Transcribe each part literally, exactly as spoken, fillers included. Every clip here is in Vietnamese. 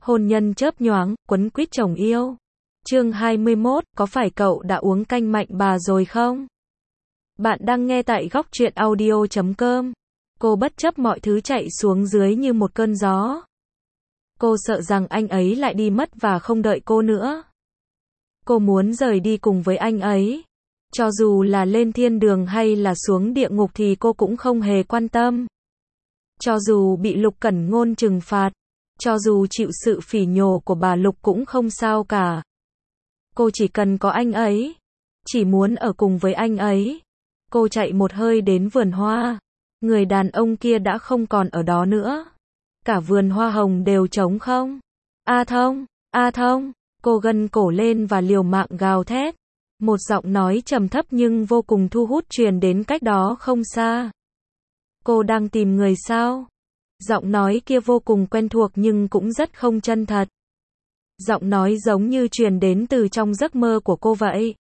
Hôn nhân chớp nhoáng, quấn quýt chồng yêu. Chương hai mươi mốt, có phải cậu đã uống canh mạnh bà rồi không? Bạn đang nghe tại góc truyện audio chấm com. Cô bất chấp mọi thứ chạy xuống dưới như một cơn gió. Cô sợ rằng anh ấy lại đi mất và không đợi cô nữa. Cô muốn rời đi cùng với anh ấy. Cho dù là lên thiên đường hay là xuống địa ngục thì cô cũng không hề quan tâm. Cho dù bị Lục Cẩn Ngôn trừng phạt, cho dù chịu sự phỉ nhổ của bà Lục cũng không sao cả. Cô chỉ cần có anh ấy, chỉ muốn ở cùng với anh ấy. Cô chạy một hơi đến vườn hoa. Người đàn ông kia đã không còn ở đó nữa. Cả vườn hoa hồng đều trống không. A Thông, A Thông, cô gân cổ lên và liều mạng gào thét. Một giọng nói trầm thấp nhưng vô cùng thu hút truyền đến cách đó không xa. Cô đang tìm người sao? Giọng nói kia vô cùng quen thuộc nhưng cũng rất không chân thật. Giọng nói giống như truyền đến từ trong giấc mơ của cô vậy.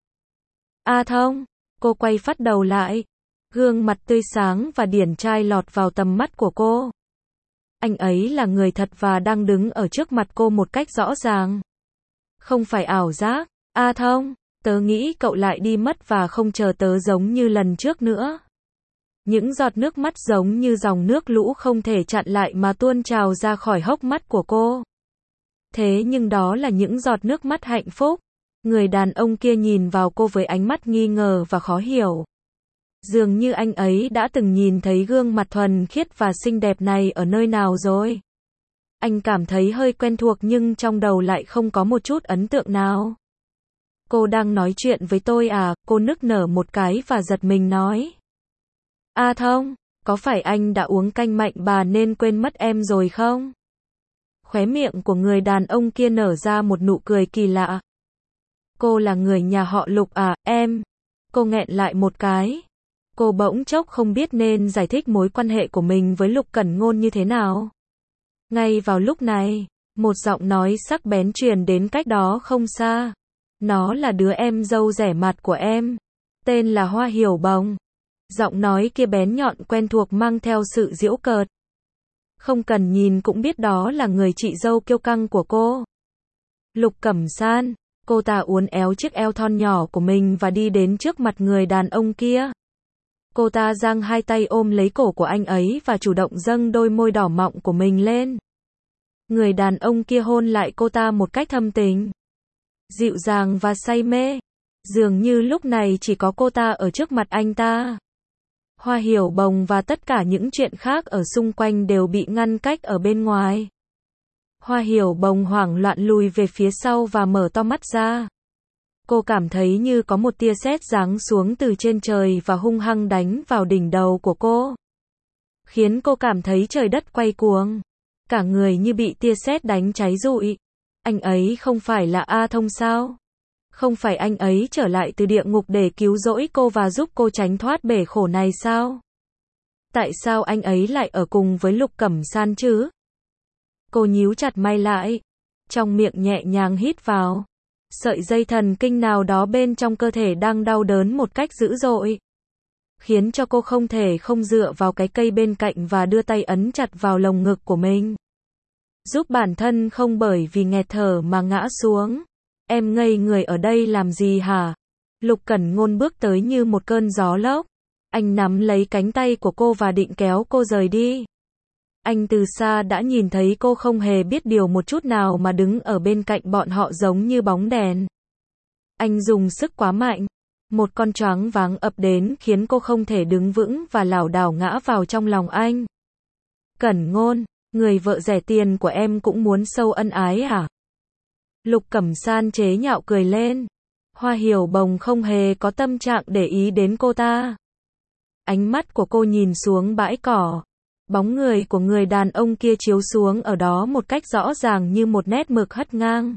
A Thông, cô quay phát đầu lại. Gương mặt tươi sáng và điển trai lọt vào tầm mắt của cô. Anh ấy là người thật và đang đứng ở trước mặt cô một cách rõ ràng. Không phải ảo giác. A Thông, tớ nghĩ cậu lại đi mất và không chờ tớ giống như lần trước nữa. Những giọt nước mắt giống như dòng nước lũ không thể chặn lại mà tuôn trào ra khỏi hốc mắt của cô. Thế nhưng đó là những giọt nước mắt hạnh phúc. Người đàn ông kia nhìn vào cô với ánh mắt nghi ngờ và khó hiểu. Dường như anh ấy đã từng nhìn thấy gương mặt thuần khiết và xinh đẹp này ở nơi nào rồi. Anh cảm thấy hơi quen thuộc nhưng trong đầu lại không có một chút ấn tượng nào. Cô đang nói chuyện với tôi à? Cô nức nở một cái và giật mình nói. A Thông, có phải anh đã uống canh mạnh bà nên quên mất em rồi không? Khóe miệng của người đàn ông kia nở ra một nụ cười kỳ lạ. Cô là người nhà họ Lục à, em? Cô nghẹn lại một cái. Cô bỗng chốc không biết nên giải thích mối quan hệ của mình với Lục Cẩn Ngôn như thế nào. Ngay vào lúc này, một giọng nói sắc bén truyền đến cách đó không xa. Nó là đứa em dâu rẻ mạt của em. Tên là Hoa Hiểu Bồng. Giọng nói kia bén nhọn quen thuộc mang theo sự giễu cợt. Không cần nhìn cũng biết đó là người chị dâu kiêu căng của cô. Lục Cẩm San, cô ta uốn éo chiếc eo thon nhỏ của mình và đi đến trước mặt người đàn ông kia. Cô ta giang hai tay ôm lấy cổ của anh ấy và chủ động dâng đôi môi đỏ mọng của mình lên. Người đàn ông kia hôn lại cô ta một cách thâm tình, dịu dàng và say mê. Dường như lúc này chỉ có cô ta ở trước mặt anh ta. Hoa Hiểu Bồng và tất cả những chuyện khác ở xung quanh đều bị ngăn cách ở bên ngoài. Hoa Hiểu Bồng hoảng loạn lùi về phía sau và mở to mắt ra. Cô cảm thấy như có một tia sét giáng xuống từ trên trời và hung hăng đánh vào đỉnh đầu của cô. Khiến cô cảm thấy trời đất quay cuồng. Cả người như bị tia sét đánh cháy rụi. Anh ấy không phải là A Thông sao? Không phải anh ấy trở lại từ địa ngục để cứu rỗi cô và giúp cô tránh thoát bể khổ này sao? Tại sao anh ấy lại ở cùng với Lục Cẩm San chứ? Cô nhíu chặt mày lại. Trong miệng nhẹ nhàng hít vào. Sợi dây thần kinh nào đó bên trong cơ thể đang đau đớn một cách dữ dội. Khiến cho cô không thể không dựa vào cái cây bên cạnh và đưa tay ấn chặt vào lồng ngực của mình. Giúp bản thân không bởi vì nghẹt thở mà ngã xuống. Em ngây người ở đây làm gì hả? Lục Cẩn Ngôn bước tới như một cơn gió lốc. Anh nắm lấy cánh tay của cô và định kéo cô rời đi. Anh từ xa đã nhìn thấy cô không hề biết điều một chút nào mà đứng ở bên cạnh bọn họ giống như bóng đèn. Anh dùng sức quá mạnh. Một con choáng váng ập đến khiến cô không thể đứng vững và lảo đảo ngã vào trong lòng anh. Cẩn Ngôn, người vợ rẻ tiền của em cũng muốn sâu ân ái hả? Lục Cẩm San chế nhạo cười lên. Hoa Hiểu Bồng không hề có tâm trạng để ý đến cô ta. Ánh mắt của cô nhìn xuống bãi cỏ. Bóng người của người đàn ông kia chiếu xuống ở đó một cách rõ ràng như một nét mực hất ngang.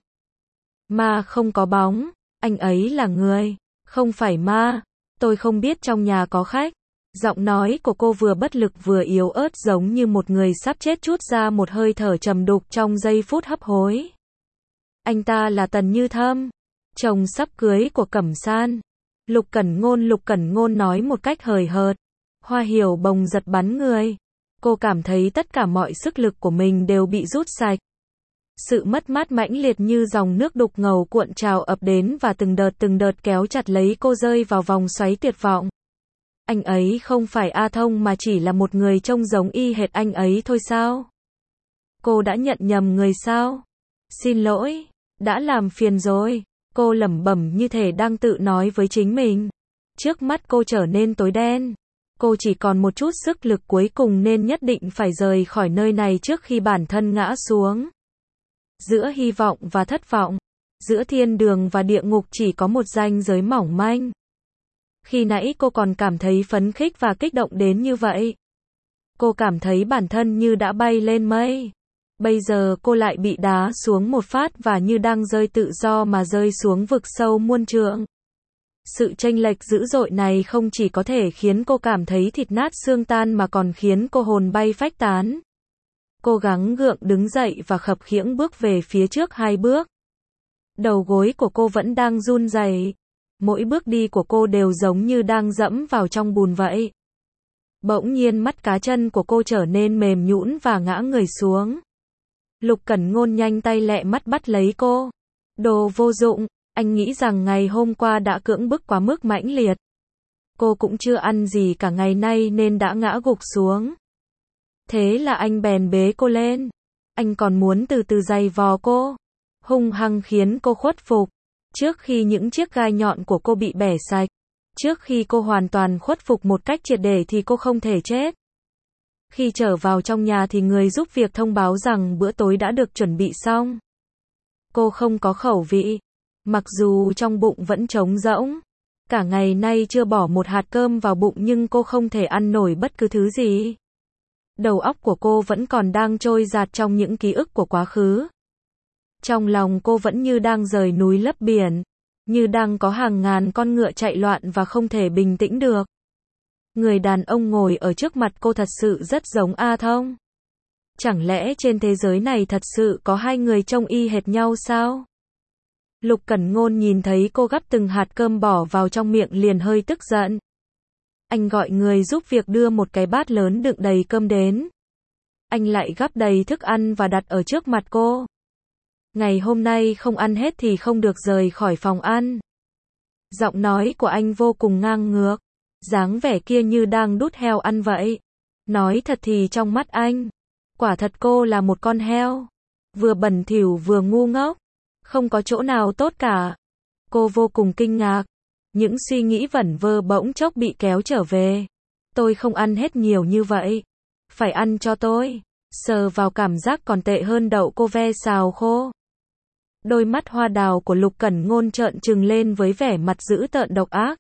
Ma không có bóng, anh ấy là người, không phải ma. Tôi không biết trong nhà có khách. Giọng nói của cô vừa bất lực vừa yếu ớt giống như một người sắp chết trút ra một hơi thở trầm đục trong giây phút hấp hối. Anh ta là Tần Như Thâm, chồng sắp cưới của Cẩm San. Lục Cẩn Ngôn Lục Cẩn Ngôn nói một cách hời hợt. Hoa Hiểu Bồng giật bắn người. Cô cảm thấy tất cả mọi sức lực của mình đều bị rút sạch. Sự mất mát mãnh liệt như dòng nước đục ngầu cuộn trào ập đến và từng đợt từng đợt kéo chặt lấy cô rơi vào vòng xoáy tuyệt vọng. Anh ấy không phải A Thông mà chỉ là một người trông giống y hệt anh ấy thôi sao? Cô đã nhận nhầm người sao? Xin lỗi, đã làm phiền rồi. Cô lẩm bẩm như thể đang tự nói với chính mình. Trước mắt cô trở nên tối đen. Cô chỉ còn một chút sức lực cuối cùng nên nhất định phải rời khỏi nơi này trước khi bản thân ngã xuống. Giữa hy vọng và thất vọng, giữa thiên đường và địa ngục chỉ có một ranh giới mỏng manh. Khi nãy cô còn cảm thấy phấn khích và kích động đến như vậy. Cô cảm thấy bản thân như đã bay lên mây. Bây giờ cô lại bị đá xuống một phát và như đang rơi tự do mà rơi xuống vực sâu muôn trượng. Sự chênh lệch dữ dội này không chỉ có thể khiến cô cảm thấy thịt nát xương tan mà còn khiến cô hồn bay phách tán. Cô gắng gượng đứng dậy và khập khiễng bước về phía trước hai bước. Đầu gối của cô vẫn đang run rẩy. Mỗi bước đi của cô đều giống như đang dẫm vào trong bùn vậy. Bỗng nhiên mắt cá chân của cô trở nên mềm nhũn và ngã người xuống. Lục Cẩn Ngôn nhanh tay lẹ mắt bắt lấy cô. Đồ vô dụng, anh nghĩ rằng ngày hôm qua đã cưỡng bức quá mức mãnh liệt. Cô cũng chưa ăn gì cả ngày nay nên đã ngã gục xuống. Thế là anh bèn bế cô lên. Anh còn muốn từ từ giày vò cô, hung hăng khiến cô khuất phục. Trước khi những chiếc gai nhọn của cô bị bẻ sạch, trước khi cô hoàn toàn khuất phục một cách triệt để thì cô không thể chết. Khi trở vào trong nhà thì người giúp việc thông báo rằng bữa tối đã được chuẩn bị xong. Cô không có khẩu vị, mặc dù trong bụng vẫn trống rỗng. Cả ngày nay chưa bỏ một hạt cơm vào bụng nhưng cô không thể ăn nổi bất cứ thứ gì. Đầu óc của cô vẫn còn đang trôi dạt trong những ký ức của quá khứ. Trong lòng cô vẫn như đang rời núi lấp biển, như đang có hàng ngàn con ngựa chạy loạn và không thể bình tĩnh được. Người đàn ông ngồi ở trước mặt cô thật sự rất giống A Thông. Chẳng lẽ trên thế giới này thật sự có hai người trông y hệt nhau sao? Lục Cẩn Ngôn nhìn thấy cô gắp từng hạt cơm bỏ vào trong miệng liền hơi tức giận. Anh gọi người giúp việc đưa một cái bát lớn đựng đầy cơm đến. Anh lại gắp đầy thức ăn và đặt ở trước mặt cô. Ngày hôm nay không ăn hết thì không được rời khỏi phòng ăn. Giọng nói của anh vô cùng ngang ngược. Dáng vẻ kia như đang đút heo ăn vậy. Nói thật thì trong mắt anh, quả thật cô là một con heo. Vừa bẩn thỉu vừa ngu ngốc. Không có chỗ nào tốt cả. Cô vô cùng kinh ngạc. Những suy nghĩ vẩn vơ bỗng chốc bị kéo trở về. Tôi không ăn hết nhiều như vậy. Phải ăn cho tôi. Sờ vào cảm giác còn tệ hơn đậu cô ve xào khô. Đôi mắt hoa đào của Lục Cẩn Ngôn trợn trừng lên với vẻ mặt dữ tợn độc ác.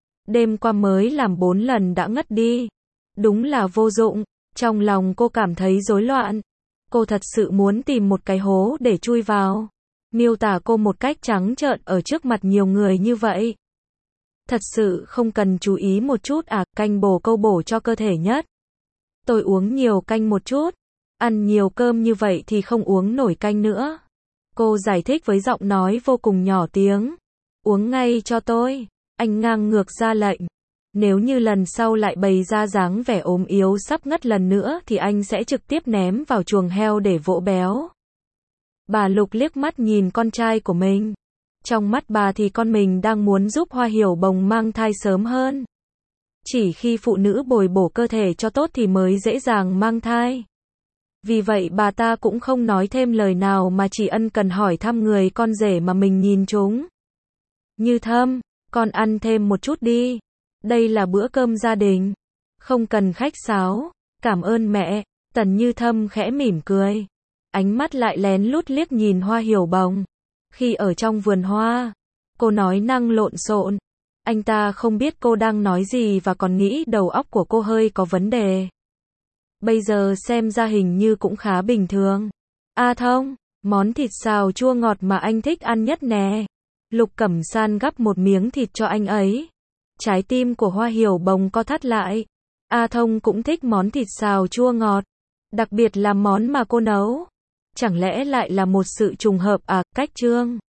Đêm qua mới làm bốn lần đã ngất đi. Đúng là vô dụng. Trong lòng cô cảm thấy rối loạn. Cô thật sự muốn tìm một cái hố để chui vào. Miêu tả cô một cách trắng trợn ở trước mặt nhiều người như vậy. Thật sự không cần chú ý một chút à, canh bổ câu bổ cho cơ thể nhất. Tôi uống nhiều canh một chút. Ăn nhiều cơm như vậy thì không uống nổi canh nữa. Cô giải thích với giọng nói vô cùng nhỏ tiếng. Uống ngay cho tôi. Anh ngang ngược ra lệnh. Nếu như lần sau lại bày ra dáng vẻ ốm yếu sắp ngất lần nữa thì anh sẽ trực tiếp ném vào chuồng heo để vỗ béo. Bà Lục liếc mắt nhìn con trai của mình. Trong mắt bà thì con mình đang muốn giúp Hoa Hiểu Bồng mang thai sớm hơn. Chỉ khi phụ nữ bồi bổ cơ thể cho tốt thì mới dễ dàng mang thai. Vì vậy bà ta cũng không nói thêm lời nào mà chỉ ân cần hỏi thăm người con rể mà mình nhìn chúng. Như Thâm, con ăn thêm một chút đi. Đây là bữa cơm gia đình. Không cần khách sáo. Cảm ơn mẹ. Tần Như Thâm khẽ mỉm cười. Ánh mắt lại lén lút liếc nhìn Hoa Hiểu Bồng. Khi ở trong vườn hoa, cô nói năng lộn xộn. Anh ta không biết cô đang nói gì và còn nghĩ đầu óc của cô hơi có vấn đề. Bây giờ xem ra hình như cũng khá bình thường. A Thông, món thịt xào chua ngọt mà anh thích ăn nhất nè. Lục Cẩm San gắp một miếng thịt cho anh ấy. Trái tim của Hoa Hiểu Bồng co thắt lại. A Thông cũng thích món thịt xào chua ngọt. Đặc biệt là món mà cô nấu. Chẳng lẽ lại là một sự trùng hợp à, cách chương.